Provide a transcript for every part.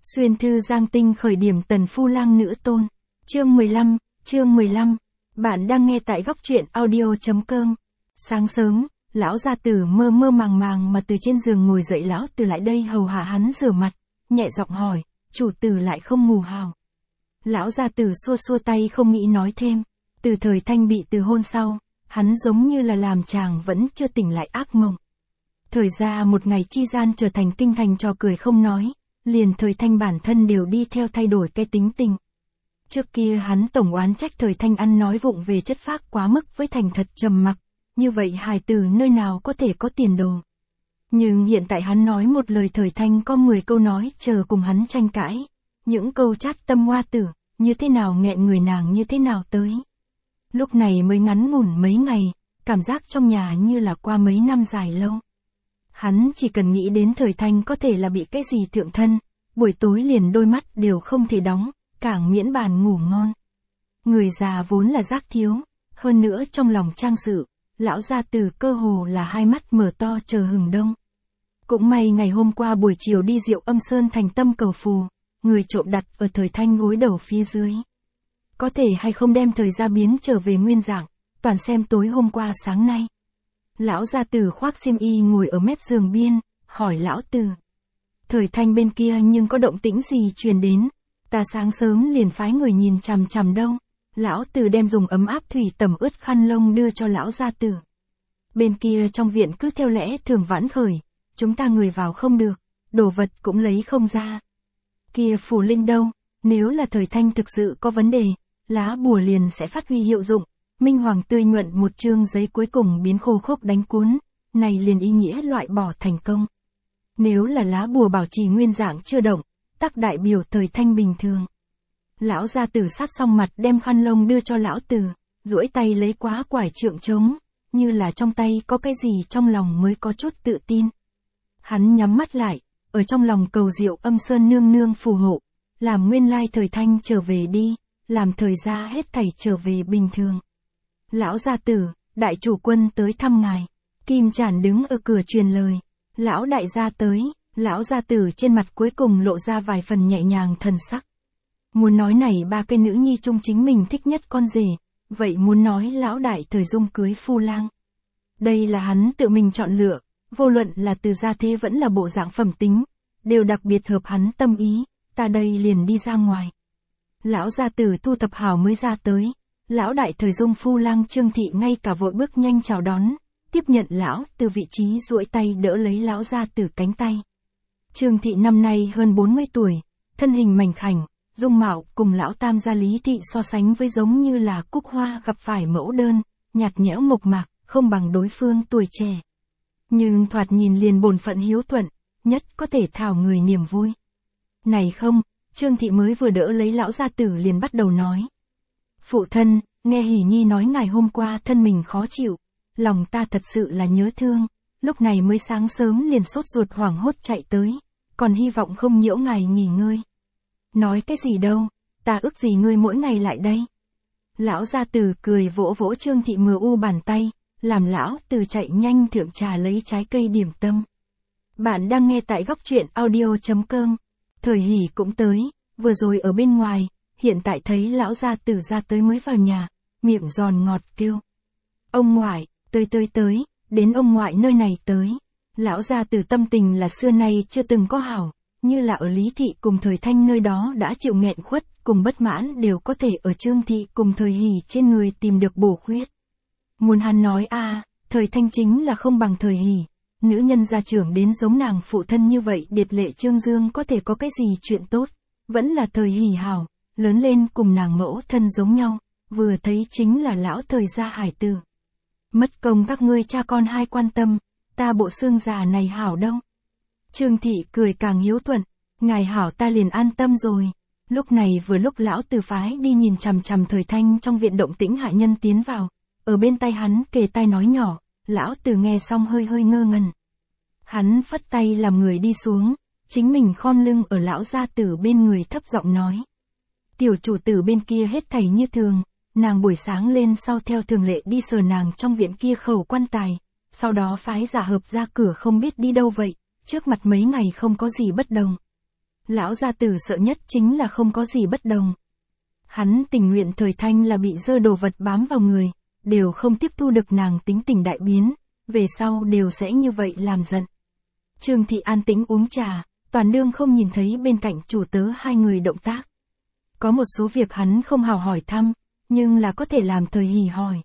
Xuyên thư Giang Tinh khởi điểm Tần Phu Lang nữ tôn. Chương 15. Bạn đang nghe tại góc truyện audio.com. Sáng sớm, lão gia tử mơ mơ màng màng mà từ trên giường ngồi dậy, lão tử lại đây hầu hạ hắn rửa mặt, nhẹ giọng hỏi, chủ tử lại không ngủ hào. Lão gia tử xua xua tay không nghĩ nói thêm. Từ thời Thanh bị từ hôn sau, hắn giống như là làm chàng vẫn chưa tỉnh lại ác mộng. Thời ra một ngày chi gian trở thành kinh thành trò cười không nói, liền thời Thanh bản thân đều đi theo thay đổi cái tính tình. Trước kia hắn tổng oán trách thời Thanh ăn nói vụng về chất phác quá mức với thành thật trầm mặc, như vậy hài tử nơi nào có thể có tiền đồ. Nhưng hiện tại hắn nói một lời thời Thanh có 10 câu nói chờ cùng hắn tranh cãi, những câu chát tâm hoa tử, như thế nào nghẹn người nàng như thế nào tới. Lúc này mới ngắn ngủn mấy ngày, cảm giác trong nhà như là qua mấy năm dài lâu. Hắn chỉ cần nghĩ đến thời Thanh có thể là bị cái gì thượng thân, buổi tối liền đôi mắt đều không thể đóng, càng miễn bàn ngủ ngon. Người già vốn là giác thiếu, hơn nữa trong lòng trang sự, lão gia tử cơ hồ là hai mắt mở to chờ hừng đông. Cũng may ngày hôm qua buổi chiều đi Diệu Âm Sơn thành tâm cầu phù, người trộm đặt ở thời Thanh gối đầu phía dưới. Có thể hay không đem thời gia biến trở về nguyên dạng, toàn xem tối hôm qua sáng nay. Lão gia tử khoác xiêm y ngồi ở mép giường biên, hỏi lão tử. Thời Thanh bên kia nhưng có động tĩnh gì truyền đến, ta sáng sớm liền phái người nhìn chằm chằm đâu. Lão tử đem dùng ấm áp thủy tẩm ướt khăn lông đưa cho lão gia tử. Bên kia trong viện cứ theo lẽ thường vãn khởi, chúng ta người vào không được, đồ vật cũng lấy không ra. Kia phù linh đâu, nếu là thời Thanh thực sự có vấn đề, lá bùa liền sẽ phát huy hiệu dụng. Minh hoàng tươi nhuận một chương giấy cuối cùng biến khô khốc đánh cuốn, này liền ý nghĩa loại bỏ thành công. Nếu là lá bùa bảo trì nguyên dạng chưa động, tắc đại biểu thời Thanh bình thường. Lão gia tử sát xong mặt đem khăn lông đưa cho lão tử, duỗi tay lấy quá quải trượng trống, như là trong tay có cái gì trong lòng mới có chút tự tin. Hắn nhắm mắt lại, ở trong lòng cầu Diệu Âm Sơn nương nương phù hộ, làm nguyên lai thời Thanh trở về đi, làm thời gia hết thảy trở về bình thường. Lão gia tử, đại chủ quân tới thăm ngài. Kim Chản đứng ở cửa truyền lời. Lão đại gia tới, lão gia tử trên mặt cuối cùng lộ ra vài phần nhẹ nhàng thần sắc. Muốn nói này ba cái nữ nhi chung chính mình thích nhất con rể, vậy muốn nói lão đại thời dung cưới phu lang. Đây là hắn tự mình chọn lựa, vô luận là từ gia thế vẫn là bộ dạng phẩm tính, đều đặc biệt hợp hắn tâm ý, ta đây liền đi ra ngoài. Lão gia tử thu thập hảo mới ra tới. Lão đại thời dung phu lang Trương Thị ngay cả vội bước nhanh chào đón, tiếp nhận lão từ vị trí duỗi tay đỡ lấy lão gia tử cánh tay. Trương Thị năm nay hơn 40 tuổi, thân hình mảnh khảnh, dung mạo cùng lão tam gia Lý Thị so sánh với giống như là cúc hoa gặp phải mẫu đơn, nhạt nhẽo mộc mạc, không bằng đối phương tuổi trẻ. Nhưng thoạt nhìn liền bổn phận hiếu thuận, nhất có thể thảo người niềm vui. Này không, Trương Thị mới vừa đỡ lấy lão gia tử liền bắt đầu nói. Phụ thân, nghe Hỷ Nhi nói ngày hôm qua thân mình khó chịu, lòng ta thật sự là nhớ thương, lúc này mới sáng sớm liền sốt ruột hoảng hốt chạy tới, còn hy vọng không nhiễu ngài nghỉ ngơi. Nói cái gì đâu, ta ước gì ngươi mỗi ngày lại đây. Lão gia tử cười vỗ vỗ Trương Thị mờ u bàn tay, làm lão tử chạy nhanh thượng trà lấy trái cây điểm tâm. Bạn đang nghe tại góc truyện audio.com. Thời Hỷ cũng tới, vừa rồi ở bên ngoài. Hiện tại thấy lão gia tử ra tới mới vào nhà, miệng giòn ngọt kêu. Ông ngoại, tới, đến ông ngoại nơi này tới. Lão gia tử tâm tình là xưa nay chưa từng có hảo, như là ở Lý Thị cùng thời Thanh nơi đó đã chịu nghẹn khuất, cùng bất mãn đều có thể ở Trương Thị cùng thời Hỷ trên người tìm được bổ khuyết. Muốn hắn nói thời Thanh chính là không bằng thời Hỷ, nữ nhân gia trưởng đến giống nàng phụ thân như vậy điệt lệ Trương Dương có thể có cái gì chuyện tốt, vẫn là thời Hỷ hảo. Lớn lên cùng nàng mẫu thân giống nhau, vừa thấy chính là lão thời gia hải tử. Mất công các ngươi cha con hai quan tâm, ta bộ xương già này hảo đâu. Trương Thị cười càng hiếu thuận, ngài hảo ta liền an tâm rồi. Lúc này vừa lúc lão từ phái đi nhìn chằm chằm thời Thanh trong viện động tĩnh hạ nhân tiến vào, ở bên tay hắn kề tai nói nhỏ, lão từ nghe xong hơi hơi ngơ ngẩn. Hắn phất tay làm người đi xuống, chính mình khom lưng ở lão gia tử bên người thấp giọng nói. Tiểu chủ tử bên kia hết thảy như thường, nàng buổi sáng lên sau theo thường lệ đi sờ nàng trong viện kia khẩu quan tài, sau đó phái giả hợp ra cửa không biết đi đâu vậy, trước mặt mấy ngày không có gì bất đồng. Lão gia tử sợ nhất chính là không có gì bất đồng. Hắn tình nguyện Thời Thanh là bị dơ đồ vật bám vào người, đều không tiếp thu được nàng tính tình đại biến, về sau đều sẽ như vậy làm giận. Trương Thị an tĩnh uống trà, toàn đương không nhìn thấy bên cạnh chủ tớ hai người động tác. Có một số việc hắn không hào hỏi thăm, nhưng là có thể làm Thời Hỷ hỏi.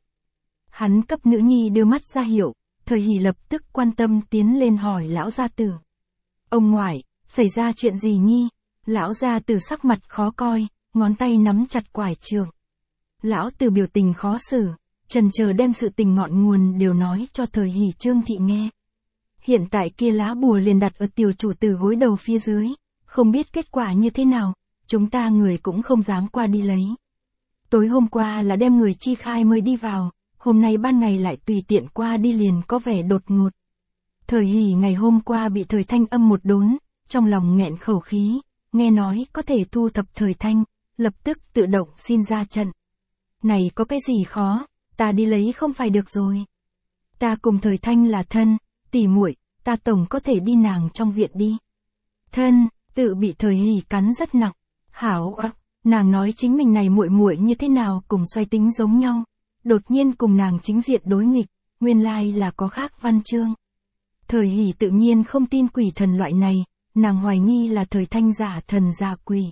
Hắn cấp nữ nhi đưa mắt ra hiệu, Thời Hỷ lập tức quan tâm tiến lên hỏi lão gia tử. Ông ngoại, xảy ra chuyện gì nhi? Lão gia tử sắc mặt khó coi, ngón tay nắm chặt quải trường. Lão tử biểu tình khó xử, chần chờ đem sự tình ngọn nguồn đều nói cho Thời Hỷ Trương Thị nghe. Hiện tại kia lá bùa liền đặt ở tiểu chủ tử gối đầu phía dưới, không biết kết quả như thế nào, chúng ta người cũng không dám qua đi lấy. Tối hôm qua là đem người chi khai mới đi vào, hôm nay ban ngày lại tùy tiện qua đi liền có vẻ đột ngột. Thời Hỷ ngày hôm qua bị Thời Thanh âm một đốn, trong lòng nghẹn khẩu khí, nghe nói có thể thu thập Thời Thanh, lập tức tự động xin ra trận. Này có cái gì khó, ta đi lấy không phải được rồi. Ta cùng Thời Thanh là thân, tỉ muội, ta tổng có thể đi nàng trong viện đi. Thân, tự bị Thời Hỷ cắn rất nặng. Hảo ạ, nàng nói chính mình này muội muội như thế nào cùng xoay tính giống nhau, đột nhiên cùng nàng chính diện đối nghịch, nguyên lai là có khác văn chương. Thời Hỷ tự nhiên không tin quỷ thần loại này, nàng hoài nghi là Thời Thanh giả thần giả quỷ.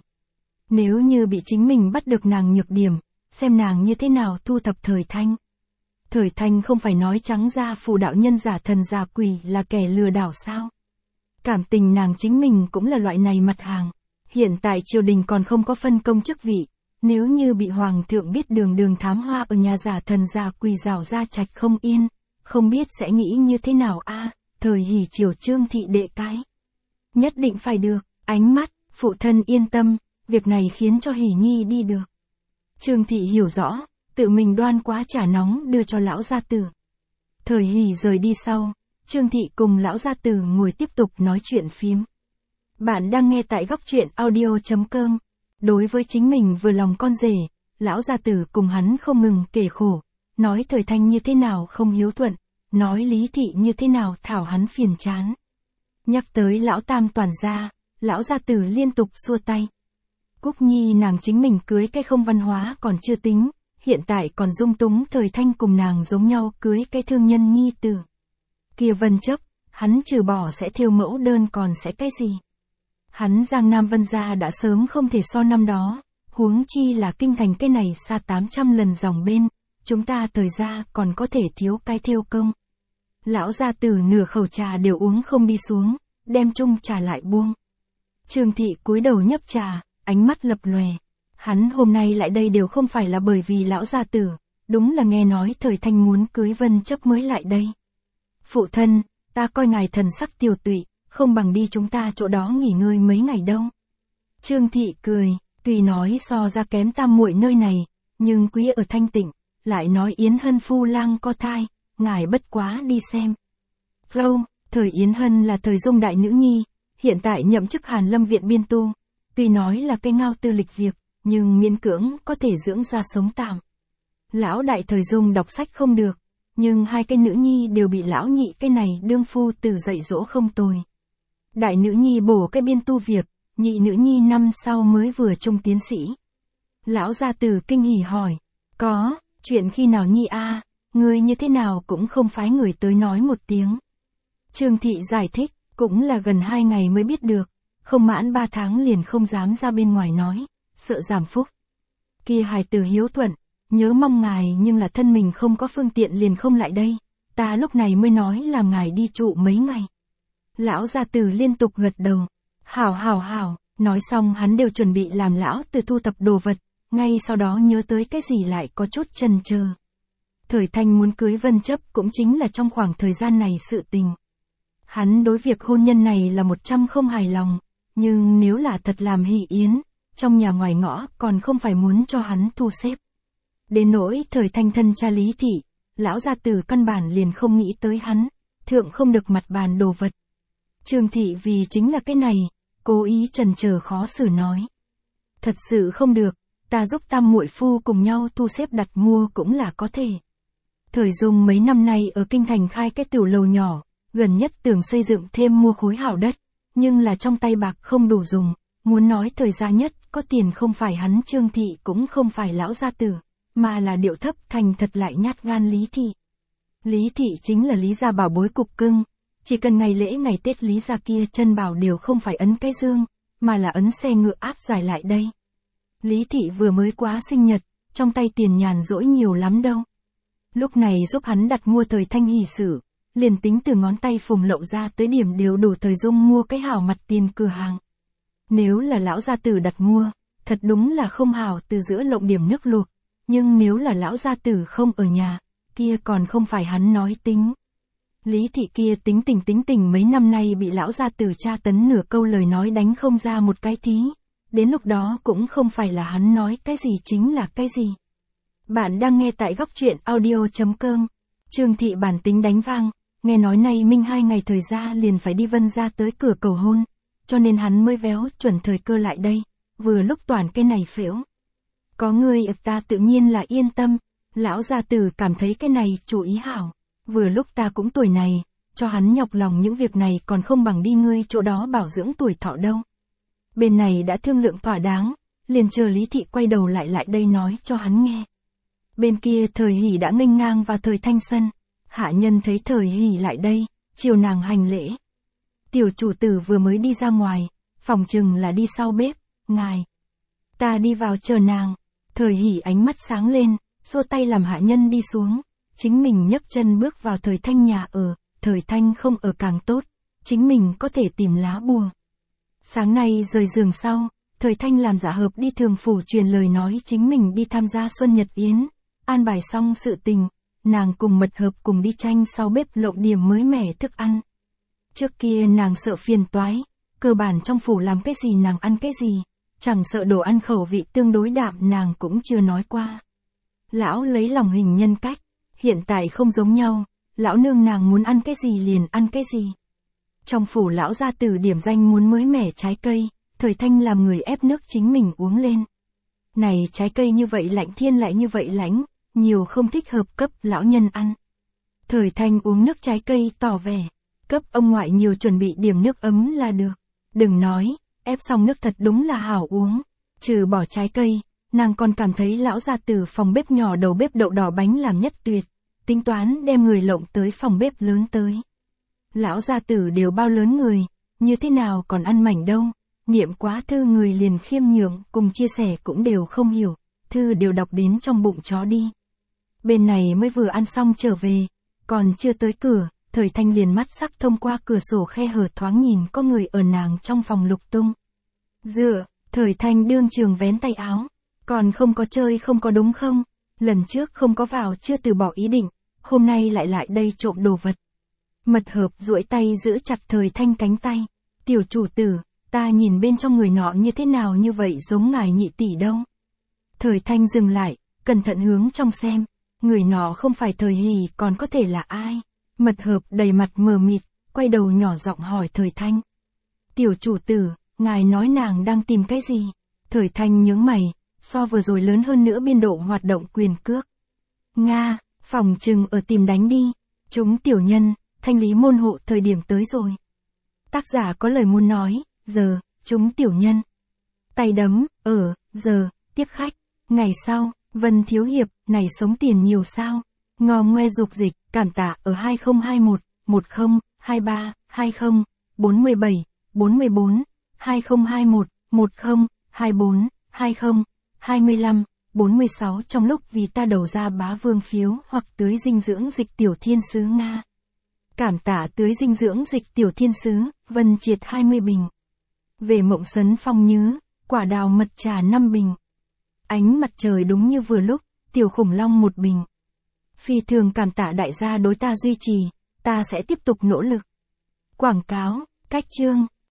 Nếu như bị chính mình bắt được nàng nhược điểm, xem nàng như thế nào thu thập Thời Thanh. Thời Thanh không phải nói trắng ra phù đạo nhân giả thần giả quỷ là kẻ lừa đảo sao? Cảm tình nàng chính mình cũng là loại này mặt hàng. Hiện tại triều đình còn không có phân công chức vị, nếu như bị hoàng thượng biết đường đường thám hoa ở nhà giả thần giả quỷ rào ra trạch không yên, không biết sẽ nghĩ như thế nào a. Thời Hỷ chiều Trương Thị đệ cái. Nhất định phải được, ánh mắt, phụ thân yên tâm, việc này khiến cho Hỷ Nhi đi được. Trương Thị hiểu rõ, tự mình đoan quá trà nóng đưa cho lão gia tử. Thời Hỷ rời đi sau, Trương Thị cùng lão gia tử ngồi tiếp tục nói chuyện phím. Bạn đang nghe tại góc truyện audio.com. Đối với chính mình vừa lòng con rể, lão gia tử cùng hắn không ngừng kể khổ, nói Thời Thanh như thế nào không hiếu thuận, nói Lý Thị như thế nào thảo hắn phiền chán. Nhắc tới lão tam toàn gia, lão gia tử liên tục xua tay. Cúc Nhi nàng chính mình cưới cái không văn hóa còn chưa tính, hiện tại còn dung túng Thời Thanh cùng nàng giống nhau cưới cái thương nhân nhi tử. Kia Vân Chấp, hắn trừ bỏ sẽ thiêu mẫu đơn còn sẽ cái gì? Hắn Giang Nam Vân gia đã sớm không thể so năm đó, huống chi là kinh thành cái này xa 800 lần dòng bên, chúng ta Thời gia còn có thể thiếu cái thiêu công. Lão gia tử nửa khẩu trà đều uống không đi xuống, đem chung trà lại buông. Trương Thị cúi đầu nhấp trà, ánh mắt lập lòe. Hắn hôm nay lại đây đều không phải là bởi vì lão gia tử, đúng là nghe nói Thời Thanh muốn cưới Vân Chấp mới lại đây. Phụ thân, ta coi ngài thần sắc tiều tụy, không bằng đi chúng ta chỗ đó nghỉ ngơi mấy ngày đâu. Trương Thị cười, tuy nói so ra kém tam muội nơi này, nhưng quý ở thanh tịnh, lại nói Yến Hân phu lang có thai, ngài bất quá đi xem. Vâng, Thời Yến Hân là Thời Dung đại nữ nhi, hiện tại nhậm chức Hàn Lâm viện biên tu, tuy nói là cái ngao tư lịch việc, nhưng miễn cưỡng có thể dưỡng ra sống tạm. Lão đại Thời Dung đọc sách không được, nhưng hai cái nữ nhi đều bị lão nhị cái này đương phu từ dạy dỗ không tồi. Đại nữ nhi bổ cái biên tu việc, nhị nữ nhi năm sau mới vừa trung tiến sĩ. Lão gia tử kinh hỉ hỏi, có, chuyện khi nào nhi a, ngươi như thế nào cũng không phái người tới nói một tiếng. Trương Thị giải thích, cũng là gần 2 ngày mới biết được, không mãn 3 tháng liền không dám ra bên ngoài nói, sợ giảm phúc. Kia hài tử hiếu thuận, nhớ mong ngài nhưng là thân mình không có phương tiện liền không lại đây, ta lúc này mới nói làm ngài đi trụ mấy ngày. Lão gia tử liên tục gật đầu, hảo hảo hảo, nói xong hắn đều chuẩn bị làm lão tử thu thập đồ vật, ngay sau đó nhớ tới cái gì lại có chút chần chờ. Thời Thanh muốn cưới Vân Chấp cũng chính là trong khoảng thời gian này sự tình. Hắn đối việc hôn nhân này là 100 không hài lòng, nhưng nếu là thật làm hỷ yến, trong nhà ngoài ngõ còn không phải muốn cho hắn thu xếp. Đến nỗi Thời Thanh thân cha Lý Thị, lão gia tử căn bản liền không nghĩ tới hắn, thượng không được mặt bàn đồ vật. Trương Thị vì chính là cái này, cố ý chần chờ khó xử nói. Thật sự không được, ta giúp tam muội phu cùng nhau thu xếp đặt mua cũng là có thể. Thời Dung mấy năm nay ở kinh thành khai cái tiểu lầu nhỏ, gần nhất tưởng xây dựng thêm mua khối hảo đất, nhưng là trong tay bạc không đủ dùng, Muốn nói thời gia nhất, có tiền không phải hắn Trương Thị cũng không phải lão gia tử, mà là điệu thấp thành thật lại nhát gan Lý Thị. Lý Thị chính là Lý gia bảo bối cục cưng, chỉ cần ngày lễ ngày Tết Lý gia kia chân bảo đều không phải ấn cái dương, mà là ấn xe ngựa áp giải lại đây. Lý Thị vừa mới quá sinh nhật, trong tay tiền nhàn rỗi nhiều lắm đâu. Lúc này giúp hắn đặt mua thời thanh hỷ sử, liền tính từ ngón tay phùng lậu ra tới điểm đều đủ thời dung mua cái hảo mặt tiền cửa hàng. Nếu là lão gia tử đặt mua, thật đúng là không hảo từ giữa lộng điểm nước luộc, nhưng nếu là lão gia tử không ở nhà, kia còn không phải hắn nói tính. Lý Thị kia tính tình mấy năm nay bị lão gia tử tra tấn nửa câu lời nói đánh không ra một cái tí, đến lúc đó cũng không phải là hắn nói cái gì chính là cái gì. Bạn đang nghe tại góc truyện audio.com. Trương Thị bản tính đánh vang, nghe nói nay Minh 2 ngày thời ra liền phải đi Vân gia tới cửa cầu hôn, cho nên hắn mới véo chuẩn thời cơ lại đây, vừa lúc toàn cái này phễu. Có người ta tự nhiên là yên tâm, lão gia tử cảm thấy cái này chủ ý hảo, vừa lúc ta cũng tuổi này, cho hắn nhọc lòng những việc này còn không bằng đi ngươi chỗ đó bảo dưỡng tuổi thọ đâu. Bên này đã thương lượng thỏa đáng, liền chờ Lý Thị quay đầu lại đây nói cho hắn nghe. Bên kia Thời Hỷ đã nghênh ngang vào Thời Thanh sân, hạ nhân thấy Thời Hỷ lại đây, chiều nàng hành lễ. Tiểu chủ tử vừa mới đi ra ngoài, phòng chừng là đi sau bếp, ngài. Ta đi vào chờ nàng. Thời Hỷ ánh mắt sáng lên, xua tay làm hạ nhân đi xuống, chính mình nhấc chân bước vào Thời Thanh nhà ở, Thời Thanh không ở càng tốt, chính mình có thể tìm lá bùa. Sáng nay rời giường sau, Thời Thanh làm giả hợp đi thường phủ truyền lời nói chính mình đi tham gia Xuân Nhật Yến, an bài xong sự tình, nàng cùng Mật Hợp cùng đi tranh sau bếp lộng điểm mới mẻ thức ăn. Trước kia nàng sợ phiền toái, cơ bản trong phủ làm cái gì nàng ăn cái gì, chẳng sợ đồ ăn khẩu vị tương đối đạm nàng cũng chưa nói qua. Lão lấy lòng hình nhân cách, hiện tại không giống nhau, lão nương nàng muốn ăn cái gì liền ăn cái gì. Trong phủ lão gia tử điểm danh muốn mới mẻ trái cây, Thời Thanh làm người ép nước chính mình uống lên. Này trái cây như vậy lạnh thiên lại như vậy lạnh, nhiều không thích hợp cấp lão nhân ăn. Thời Thanh uống nước trái cây tỏ vẻ, cấp ông ngoại nhiều chuẩn bị điểm nước ấm là được. Đừng nói, ép xong nước thật đúng là hảo uống. Trừ bỏ trái cây, nàng còn cảm thấy lão gia tử phòng bếp nhỏ đầu bếp đậu đỏ bánh làm nhất tuyệt, tính toán đem người lộng tới phòng bếp lớn tới. Lão gia tử đều bao lớn người, như thế nào còn ăn mảnh đâu, niệm quá thư người liền khiêm nhường cùng chia sẻ cũng đều không hiểu, thư đều đọc đến trong bụng chó đi. Bên này mới vừa ăn xong trở về, còn chưa tới cửa, Thời Thanh liền mắt sắc thông qua cửa sổ khe hở thoáng nhìn có người ở nàng trong phòng lục tung. Dựa, Thời Thanh đương trường vén tay áo, còn không có chơi không có đúng không, lần trước không có vào chưa từ bỏ ý định, hôm nay lại đây trộm đồ vật. Mật Hợp duỗi tay giữ chặt Thời Thanh cánh tay, tiểu chủ tử, ta nhìn bên trong người nọ như thế nào như vậy giống ngài nhị tỷ đâu. Thời Thanh dừng lại, cẩn thận hướng trong xem, người nọ không phải Thời Hỷ còn có thể là ai. Mật Hợp đầy mặt mờ mịt, quay đầu nhỏ giọng hỏi Thời Thanh. Tiểu chủ tử, ngài nói nàng đang tìm cái gì? Thời Thanh nhướng mày, so vừa rồi lớn hơn nữa biên độ hoạt động quyền cước. Nga, phòng trừng ở tìm đánh đi, chúng tiểu nhân, thanh lý môn hộ thời điểm tới rồi. Tác giả có lời muốn nói, giờ, chúng tiểu nhân. Tay đấm, giờ, tiếp khách. Ngày sau, Vân Thiếu Hiệp, này sống tiền nhiều sao? Ngò ngoe dục dịch, cảm tạ ở 2021, 10, 23, 20, 47, 44, 2021, 10, 24, 20, 25, 46 trong lúc vì ta đầu ra bá vương phiếu hoặc tưới dinh dưỡng dịch tiểu thiên sứ Nga. Cảm tạ tưới dinh dưỡng dịch tiểu thiên sứ, Vân Triệt 20 bình. Về Mộng Sấn Phong Nhứ, quả đào mật trà 5 bình. Ánh mặt trời đúng như vừa lúc, tiểu khủng long 1 bình. Phi thường cảm tạ đại gia đối ta duy trì, ta sẽ tiếp tục nỗ lực. Quảng cáo, cách chương.